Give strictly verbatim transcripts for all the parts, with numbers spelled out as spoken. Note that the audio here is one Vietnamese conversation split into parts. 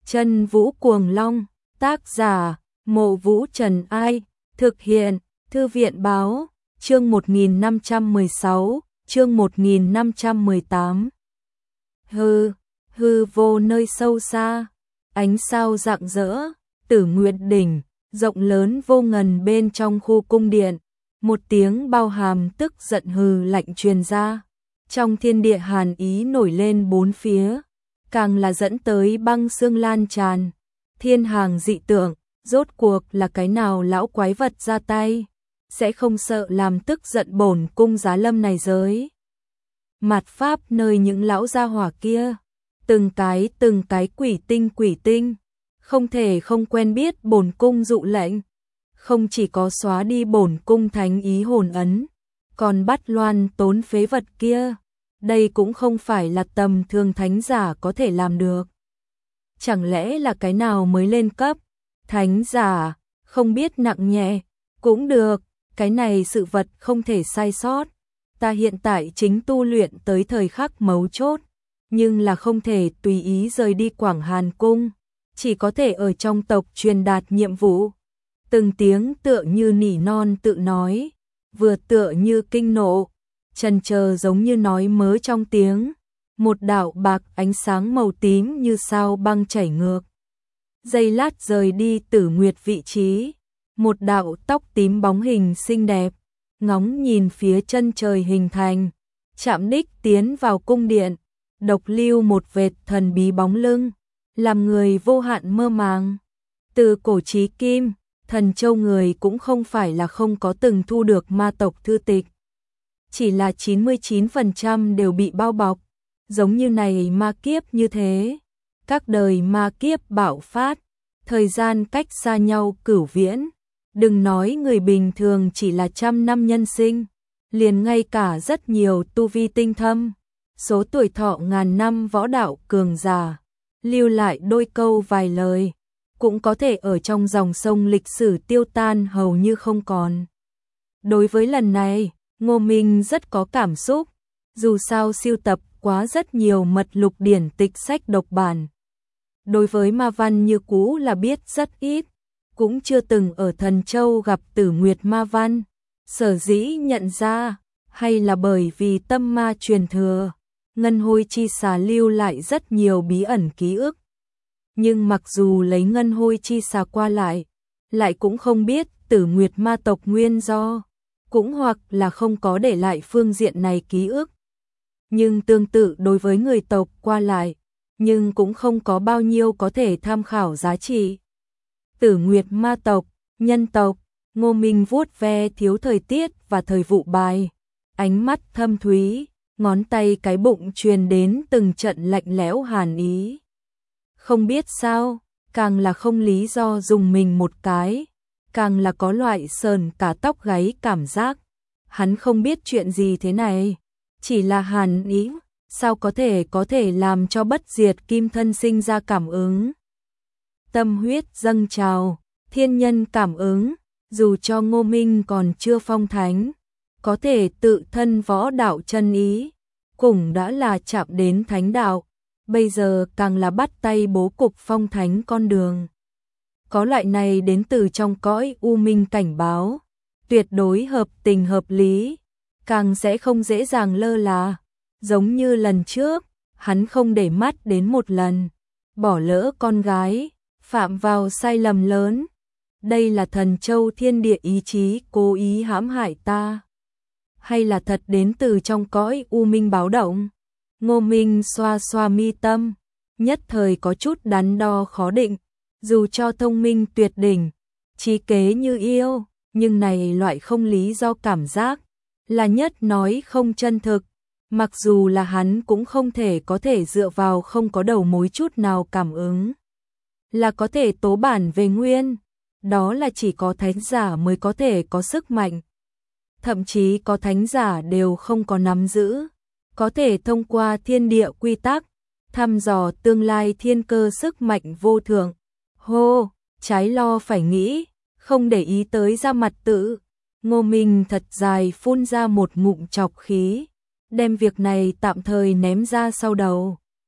Chân Vũ Cuồng Long, tác giả, Mộ Vũ Trần Ai, thực hiện, Thư viện Báo, chương một nghìn năm trăm mười sáu, chương một nghìn năm trăm mười tám. Hư, hư vô nơi sâu xa, ánh sao rạng rỡ, Tử Nguyệt đỉnh, rộng lớn vô ngần bên trong khu cung điện, một tiếng bao hàm tức giận hừ lạnh truyền ra. Trong thiên địa hàn ý nổi lên bốn phía, càng là dẫn tới băng xương lan tràn. Thiên hàng dị tượng, rốt cuộc là cái nào lão quái vật ra tay, sẽ không sợ làm tức giận bổn cung giá lâm này giới. Mạt pháp nơi những lão gia hỏa kia, từng cái từng cái quỷ tinh quỷ tinh, không thể không quen biết bổn cung dụ lệnh, không chỉ có xóa đi bổn cung thánh ý hồn ấn, còn bắt loan tốn phế vật kia, đây cũng không phải là tầm thường thánh giả có thể làm được. Chẳng lẽ là cái nào mới lên cấp, thánh giả, không biết nặng nhẹ, cũng được, cái này sự vật không thể sai sót. Ta hiện tại chính tu luyện tới thời khắc mấu chốt, nhưng là không thể tùy ý rời đi Quảng Hàn Cung, chỉ có thể ở trong tộc truyền đạt nhiệm vụ. Từng tiếng tựa như nỉ non tự nói, vừa tựa như kinh nộ, chần chờ giống như nói mớ trong tiếng. Một đạo bạc ánh sáng màu tím như sao băng chảy ngược. Giây lát rời đi Tử Nguyệt vị trí, một đạo tóc tím bóng hình xinh đẹp, ngóng nhìn phía chân trời hình thành, chạm đích tiến vào cung điện, độc lưu một vệt thần bí bóng lưng, làm người vô hạn mơ màng. Từ cổ chí kim, Thần Châu người cũng không phải là không có từng thu được ma tộc thư tịch, chỉ là chín mươi chín phần trăm đều bị bao bọc. Giống như này ma kiếp như thế, các đời ma kiếp bạo phát, thời gian cách xa nhau cửu viễn, đừng nói người bình thường chỉ là trăm năm nhân sinh, liền ngay cả rất nhiều tu vi tinh thâm, số tuổi thọ ngàn năm võ đạo cường giả, lưu lại đôi câu vài lời, cũng có thể ở trong dòng sông lịch sử tiêu tan hầu như không còn. Đối với lần này, Ngô Minh rất có cảm xúc, dù sao siêu tập quá rất nhiều mật lục điển tịch sách độc bản. Đối với ma văn như cũ là biết rất ít, cũng chưa từng ở Thần Châu gặp Tử Nguyệt ma văn. Sở dĩ nhận ra, hay là bởi vì tâm ma truyền thừa, ngân hôi chi xà lưu lại rất nhiều bí ẩn ký ức. Nhưng mặc dù lấy ngân hôi chi xà qua lại, lại cũng không biết Tử Nguyệt ma tộc nguyên do, cũng hoặc là không có để lại phương diện này ký ức. Nhưng tương tự đối với người tộc qua lại, nhưng cũng không có bao nhiêu có thể tham khảo giá trị. Tử Nguyệt ma tộc, nhân tộc, Ngô Minh vuốt ve thiếu thời tiết và thời vụ bài, ánh mắt thâm thúy, ngón tay cái bụng truyền đến từng trận lạnh lẽo hàn ý. Không biết sao, càng là không lý do dùng mình một cái, càng là có loại sờn cả tóc gáy cảm giác. Hắn không biết chuyện gì thế này, chỉ là hàn ý, sao có thể có thể làm cho bất diệt kim thân sinh ra cảm ứng. Tâm huyết dâng trào, thiên nhân cảm ứng, dù cho Ngô Minh còn chưa phong thánh, có thể tự thân võ đạo chân ý, cũng đã là chạm đến thánh đạo, bây giờ càng là bắt tay bố cục phong thánh con đường. Có loại này đến từ trong cõi u minh cảnh báo, tuyệt đối hợp tình hợp lý, càng sẽ không dễ dàng lơ là. Giống như lần trước, hắn không để mắt đến một lần, bỏ lỡ con gái, phạm vào sai lầm lớn. Đây là Thần Châu thiên địa ý chí cố ý hãm hại ta, hay là thật đến từ trong cõi u minh báo động? Ngô Minh xoa xoa mi tâm, nhất thời có chút đắn đo khó định. Dù cho thông minh tuyệt đỉnh, trí kế như yêu, nhưng này loại không lý do cảm giác là nhất nói không chân thực. Mặc dù là hắn cũng không thể có thể dựa vào không có đầu mối chút nào cảm ứng là có thể tố bản về nguyên, đó là chỉ có thánh giả mới có thể có sức mạnh. Thậm chí có thánh giả đều không có nắm giữ, có thể thông qua thiên địa quy tắc, thăm dò tương lai thiên cơ sức mạnh vô thượng. Hô, trái lo phải nghĩ, không để ý tới ra mặt tự. Ngô Minh thật dài phun ra một ngụm trọc khí, đem việc này tạm thời ném ra sau đầu.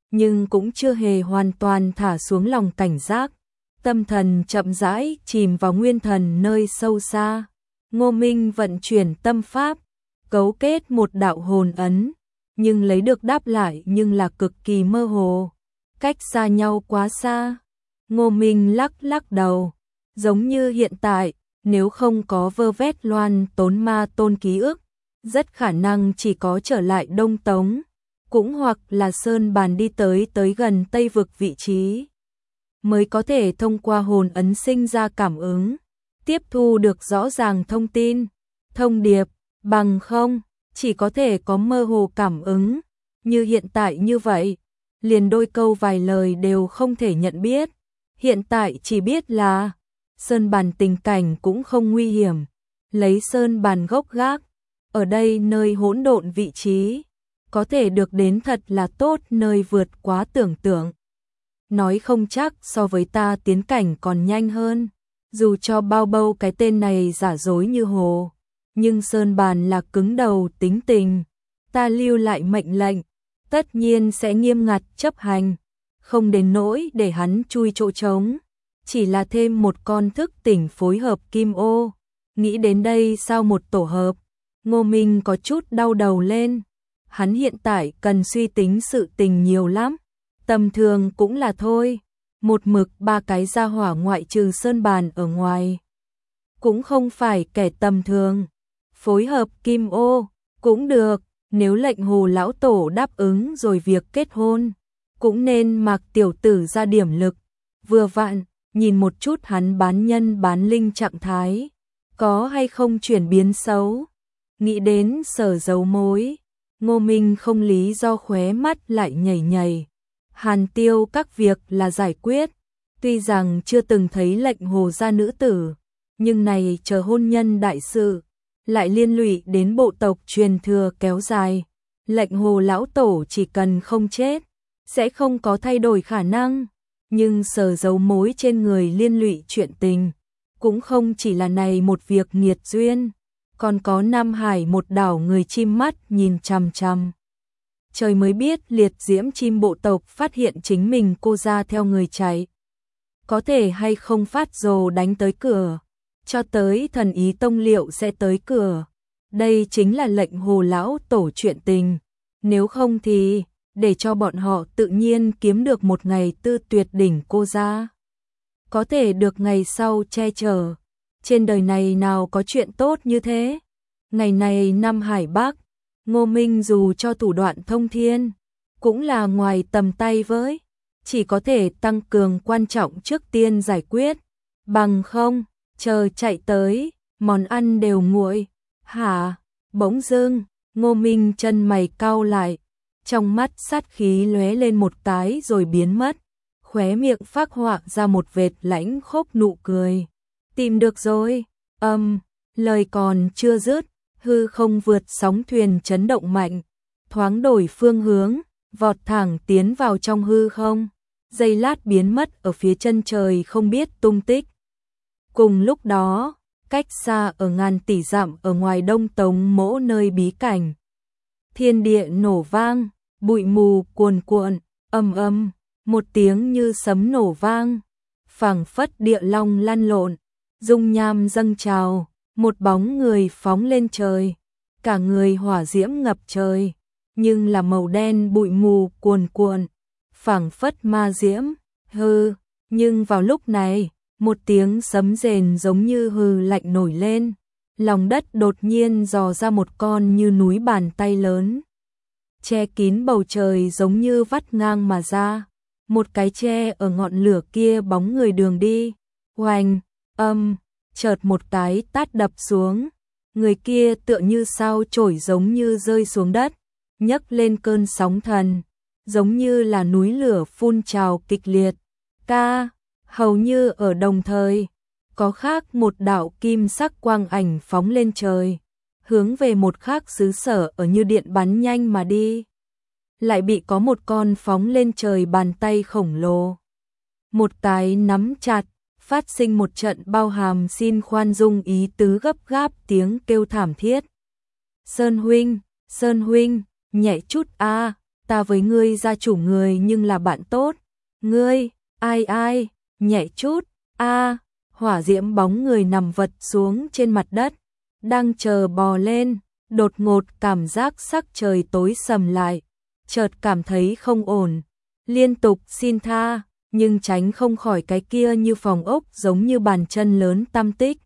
nhưng cũng chưa hề hoàn toàn thả xuống lòng cảnh giác. Tâm thần chậm rãi chìm vào nguyên thần nơi sâu xa. Ngô Minh vận chuyển tâm pháp, cấu kết một đạo hồn ấn, nhưng lấy được đáp lại nhưng là cực kỳ mơ hồ, cách xa nhau quá xa. Ngô Minh lắc lắc đầu, giống như hiện tại, nếu không có vơ vét loan tốn ma tôn ký ức, rất khả năng chỉ có trở lại Đông Tống, cũng hoặc là Sơn Bàn đi tới tới gần Tây Vực vị trí, mới có thể thông qua hồn ấn sinh ra cảm ứng, tiếp thu được rõ ràng thông tin, thông điệp, bằng không, chỉ có thể có mơ hồ cảm ứng, như hiện tại như vậy, liền đôi câu vài lời đều không thể nhận biết. Hiện tại chỉ biết là Sơn Bàn tình cảnh cũng không nguy hiểm, lấy Sơn Bàn gốc gác, ở đây nơi hỗn độn vị trí, có thể được đến thật là tốt, nơi vượt quá tưởng tượng. Nói không chắc so với ta tiến cảnh còn nhanh hơn, dù cho bao bâu cái tên này giả dối như hồ, nhưng Sơn Bàn là cứng đầu tính tình, ta lưu lại mệnh lệnh, tất nhiên sẽ nghiêm ngặt chấp hành, không đến nỗi để hắn chui chỗ trống, chỉ là thêm một con thức tỉnh phối hợp kim ô. Nghĩ đến đây sau một tổ hợp, Ngô Minh có chút đau đầu lên, hắn hiện tại cần suy tính sự tình nhiều lắm, tầm thường cũng là thôi, một mực ba cái gia hỏa ngoại trừ Sơn Bàn ở ngoài, cũng không phải kẻ tầm thường, phối hợp kim ô, cũng được, nếu lệnh Hồ lão tổ đáp ứng rồi việc kết hôn, cũng nên mặc tiểu tử ra điểm lực, vừa vặn, nhìn một chút hắn bán nhân bán linh trạng thái, có hay không chuyển biến xấu. Nghĩ đến Sở giấu mối, Ngô Minh không lý do khóe mắt lại nhảy nhảy. Hàn Tiêu các việc là giải quyết, tuy rằng chưa từng thấy lệnh Hồ gia nữ tử, nhưng này chờ hôn nhân đại sự, lại liên lụy đến bộ tộc truyền thừa kéo dài, lệnh Hồ lão tổ chỉ cần không chết, sẽ không có thay đổi khả năng, nhưng Sở giấu mối trên người liên lụy chuyện tình, cũng không chỉ là này một việc nghiệt duyên, còn có Nam Hải một đảo người chim mắt nhìn chằm chằm. Trời mới biết liệt diễm chim bộ tộc phát hiện chính mình cô ra theo người chạy, có thể hay không phát rồ đánh tới cửa, cho tới thần ý tông liệu sẽ tới cửa. Đây chính là lệnh Hồ lão tổ chuyện tình, nếu không thì để cho bọn họ tự nhiên kiếm được một ngày tư tuyệt đỉnh cô ra, có thể được ngày sau che chở. Trên đời này nào có chuyện tốt như thế. Ngày này Nam Hải Bắc, Ngô Minh dù cho thủ đoạn thông thiên, cũng là ngoài tầm tay với, chỉ có thể tăng cường quan trọng trước tiên giải quyết, bằng không, chờ chạy tới, món ăn đều nguội. Hả? Bỗng dưng, Ngô Minh chân mày cau lại, trong mắt sát khí lóe lên một cái rồi biến mất, khóe miệng phác họa ra một vệt lãnh khốc nụ cười. Tìm được rồi, âm, um, lời còn chưa dứt, hư không vượt sóng thuyền chấn động mạnh, thoáng đổi phương hướng, vọt thẳng tiến vào trong hư không, giây lát biến mất ở phía chân trời không biết tung tích. Cùng lúc đó, cách xa ở ngàn tỷ dặm ở ngoài Đông Tống mỗ nơi bí cảnh, thiên địa nổ vang, bụi mù cuồn cuộn, ầm ầm, một tiếng như sấm nổ vang, phảng phất địa long lăn lộn, dung nham dâng trào, một bóng người phóng lên trời, cả người hỏa diễm ngập trời, nhưng là màu đen bụi mù cuồn cuộn, phảng phất ma diễm, hư, nhưng vào lúc này, một tiếng sấm rền giống như hư lạnh nổi lên, lòng đất đột nhiên dò ra một con như núi bàn tay lớn, che kín bầu trời giống như vắt ngang mà ra, một cái che ở ngọn lửa kia bóng người đường đi, oanh, âm, chợt một cái tát đập xuống, người kia tựa như sao chổi giống như rơi xuống đất, nhấc lên cơn sóng thần, giống như là núi lửa phun trào kịch liệt. Ca, hầu như ở đồng thời, có khác một đạo kim sắc quang ảnh phóng lên trời, hướng về một khác xứ sở ở như điện bắn nhanh mà đi. Lại bị có một con phóng lên trời bàn tay khổng lồ, một cái nắm chặt, phát sinh một trận bao hàm xin khoan dung ý tứ gấp gáp tiếng kêu thảm thiết. Sơn huynh, Sơn huynh, nhẹ chút a, ta với ngươi gia chủ người nhưng là bạn tốt. Ngươi, ai ai, nhẹ chút, a hỏa diễm bóng người nằm vật xuống trên mặt đất, đang chờ bò lên, đột ngột cảm giác sắc trời tối sầm lại, chợt cảm thấy không ổn, liên tục xin tha, nhưng tránh không khỏi cái kia như phòng ốc giống như bàn chân lớn tam tích.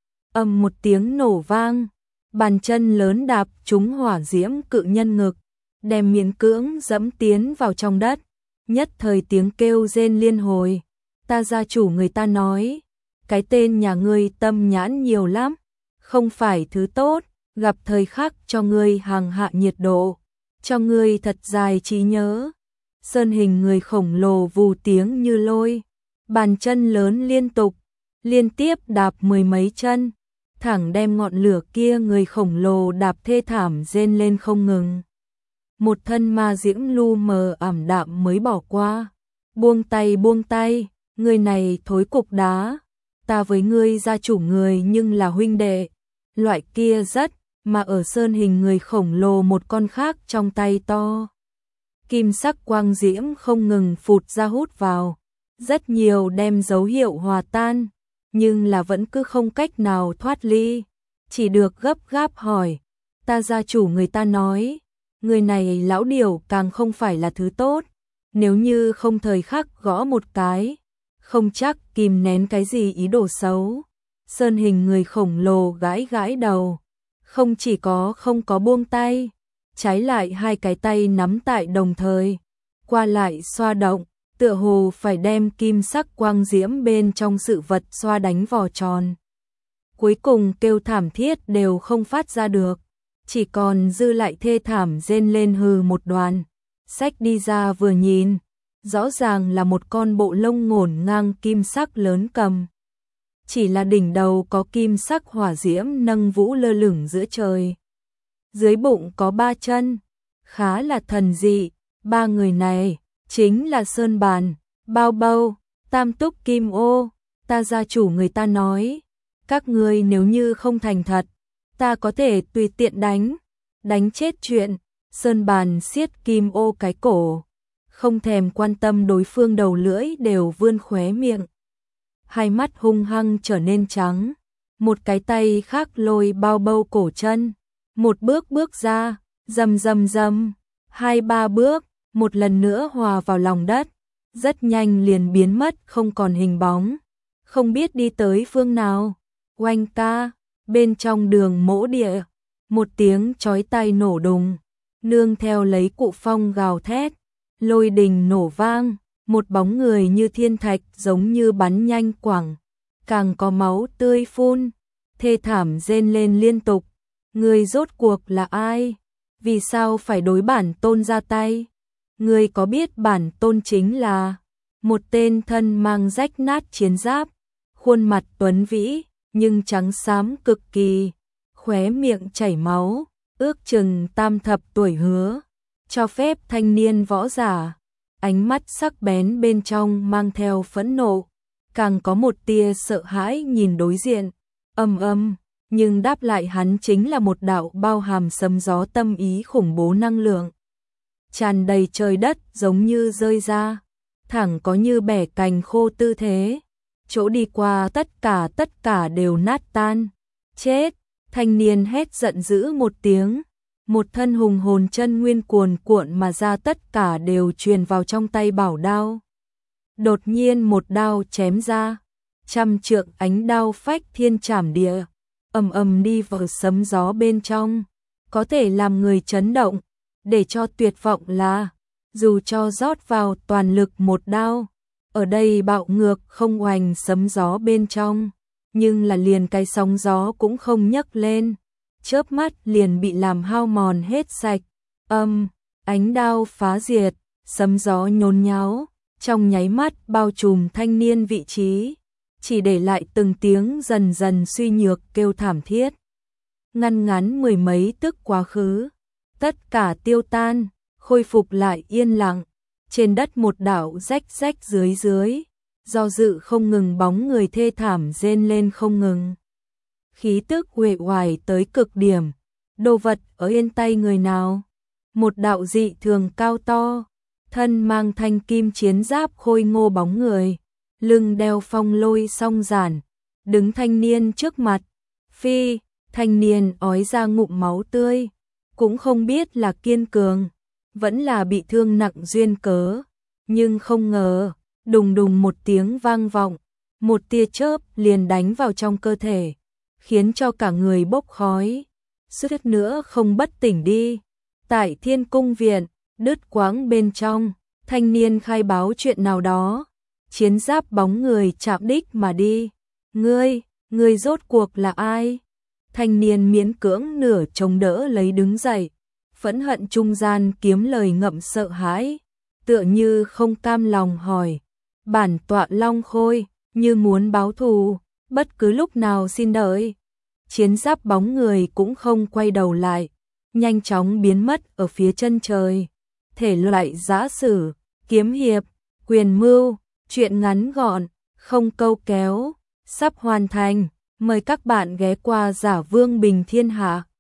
Ầm một tiếng nổ vang, bàn chân lớn đạp trúng hỏa diễm cự nhân ngực, đem miễn cưỡng dẫm tiến vào trong đất, nhất thời tiếng kêu rên liên hồi. Ta gia chủ người ta nói, cái tên nhà ngươi tâm nhãn nhiều lắm, không phải thứ tốt, gặp thời khắc cho ngươi hàng hạ nhiệt độ, cho ngươi thật dài trí nhớ. Sơn hình người khổng lồ vù tiếng như lôi, bàn chân lớn liên tục, liên tiếp đạp mười mấy chân, thẳng đem ngọn lửa kia người khổng lồ đạp thê thảm rên lên không ngừng. Một thân ma diễm lu mờ ảm đạm mới bỏ qua, buông tay buông tay, người này thối cục đá, ta với ngươi gia chủ người nhưng là huynh đệ, loại kia rất, mà ở sơn hình người khổng lồ một con khác trong tay to. Kim sắc quang diễm không ngừng phụt ra hút vào, rất nhiều đem dấu hiệu hòa tan, nhưng là vẫn cứ không cách nào thoát ly, chỉ được gấp gáp hỏi, ta gia chủ người ta nói, người này lão điều càng không phải là thứ tốt, nếu như không thời khắc gõ một cái, không chắc kìm nén cái gì ý đồ xấu. Sơn hình người khổng lồ gãi gãi đầu, không chỉ có không có buông tay, trái lại hai cái tay nắm tại đồng thời, qua lại xoa động, tựa hồ phải đem kim sắc quang diễm bên trong sự vật xoa đánh vò tròn. Cuối cùng kêu thảm thiết đều không phát ra được, chỉ còn dư lại thê thảm rên lên hừ một đoàn, xách đi ra vừa nhìn, rõ ràng là một con bộ lông ngổn ngang kim sắc lớn cầm. Chỉ là đỉnh đầu có kim sắc hỏa diễm nâng vũ lơ lửng giữa trời. Dưới bụng có ba chân, khá là thần dị, ba người này chính là Sơn Bàn, Bao Bâu, Tam Túc Kim Ô. Ta gia chủ người ta nói, các ngươi nếu như không thành thật, ta có thể tùy tiện đánh, đánh chết chuyện. Sơn Bàn siết Kim Ô cái cổ, không thèm quan tâm đối phương đầu lưỡi đều vươn khóe miệng. Hai mắt hung hăng trở nên trắng, một cái tay khác lôi Bao Bâu cổ chân, một bước bước ra, rầm rầm rầm, hai ba bước, một lần nữa hòa vào lòng đất, rất nhanh liền biến mất không còn hình bóng, không biết đi tới phương nào. Oanh ca, bên trong đường mỗ địa, một tiếng chói tai nổ đùng, nương theo lấy cụ phong gào thét, lôi đình nổ vang, một bóng người như thiên thạch giống như bắn nhanh quẳng, càng có máu tươi phun, thê thảm rên lên liên tục. Người rốt cuộc là ai? Vì sao phải đối bản tôn ra tay? Người có biết bản tôn chính là một tên thân mang rách nát chiến giáp, khuôn mặt tuấn vĩ, nhưng trắng xám cực kỳ, khóe miệng chảy máu, ước chừng tam thập tuổi hứa, cho phép thanh niên võ giả, ánh mắt sắc bén bên trong mang theo phẫn nộ, càng có một tia sợ hãi nhìn đối diện, âm âm, nhưng đáp lại hắn chính là một đạo bao hàm sấm gió tâm ý khủng bố năng lượng, tràn đầy trời đất giống như rơi ra, thẳng có như bẻ cành khô tư thế, chỗ đi qua tất cả tất cả đều nát tan. Chết! Thanh niên hét giận dữ một tiếng, một thân hùng hồn chân nguyên cuồn cuộn mà ra, tất cả đều truyền vào trong tay bảo đao. Đột nhiên một đao chém ra, trăm trượng ánh đao phách thiên trảm địa, ầm ầm đi vào sấm gió bên trong, có thể làm người chấn động, để cho tuyệt vọng là, dù cho rót vào toàn lực một đao, ở đây bạo ngược không oanh sấm gió bên trong, nhưng là liền cái sóng gió cũng không nhấc lên, chớp mắt liền bị làm hao mòn hết sạch. Âm, ánh đao phá diệt, sấm gió nhốn nháo, trong nháy mắt bao trùm thanh niên vị trí, chỉ để lại từng tiếng dần dần suy nhược kêu thảm thiết. Ngăn ngắn mười mấy tức quá khứ, tất cả tiêu tan, khôi phục lại yên lặng, trên đất một đảo rách rách dưới dưới, do dự không ngừng bóng người thê thảm rên lên không ngừng. Khí tức uể oải tới cực điểm, đồ vật ở yên tay người nào? một đạo dị thường cao to, thân mang thanh kim chiến giáp khôi ngô bóng người, lưng đeo phong lôi song giản, đứng thanh niên trước mặt. Phi, thanh niên ói ra ngụm máu tươi, cũng không biết là kiên cường, vẫn là bị thương nặng duyên cớ, nhưng không ngờ, đùng đùng một tiếng vang vọng, một tia chớp liền đánh vào trong cơ thể, khiến cho cả người bốc khói, suýt nữa không bất tỉnh đi. Tại Thiên Cung viện, đứt quãng bên trong, thanh niên khai báo chuyện nào đó, chiến giáp bóng người chạm đích mà đi. Ngươi, ngươi rốt cuộc là ai? Thanh niên miễn cưỡng nửa chống đỡ lấy đứng dậy, phẫn hận trung gian kiếm lời ngậm sợ hãi, tựa như không cam lòng hỏi. Bản tọa Long Khôi, như muốn báo thù, bất cứ lúc nào xin đợi. Chiến giáp bóng người cũng không quay đầu lại, nhanh chóng biến mất ở phía chân trời. Thể loại giã sử, kiếm hiệp, quyền mưu, chuyện ngắn gọn, không câu kéo, sắp hoàn thành. Mời các bạn ghé qua Giả Vương Bình Thiên Hạ.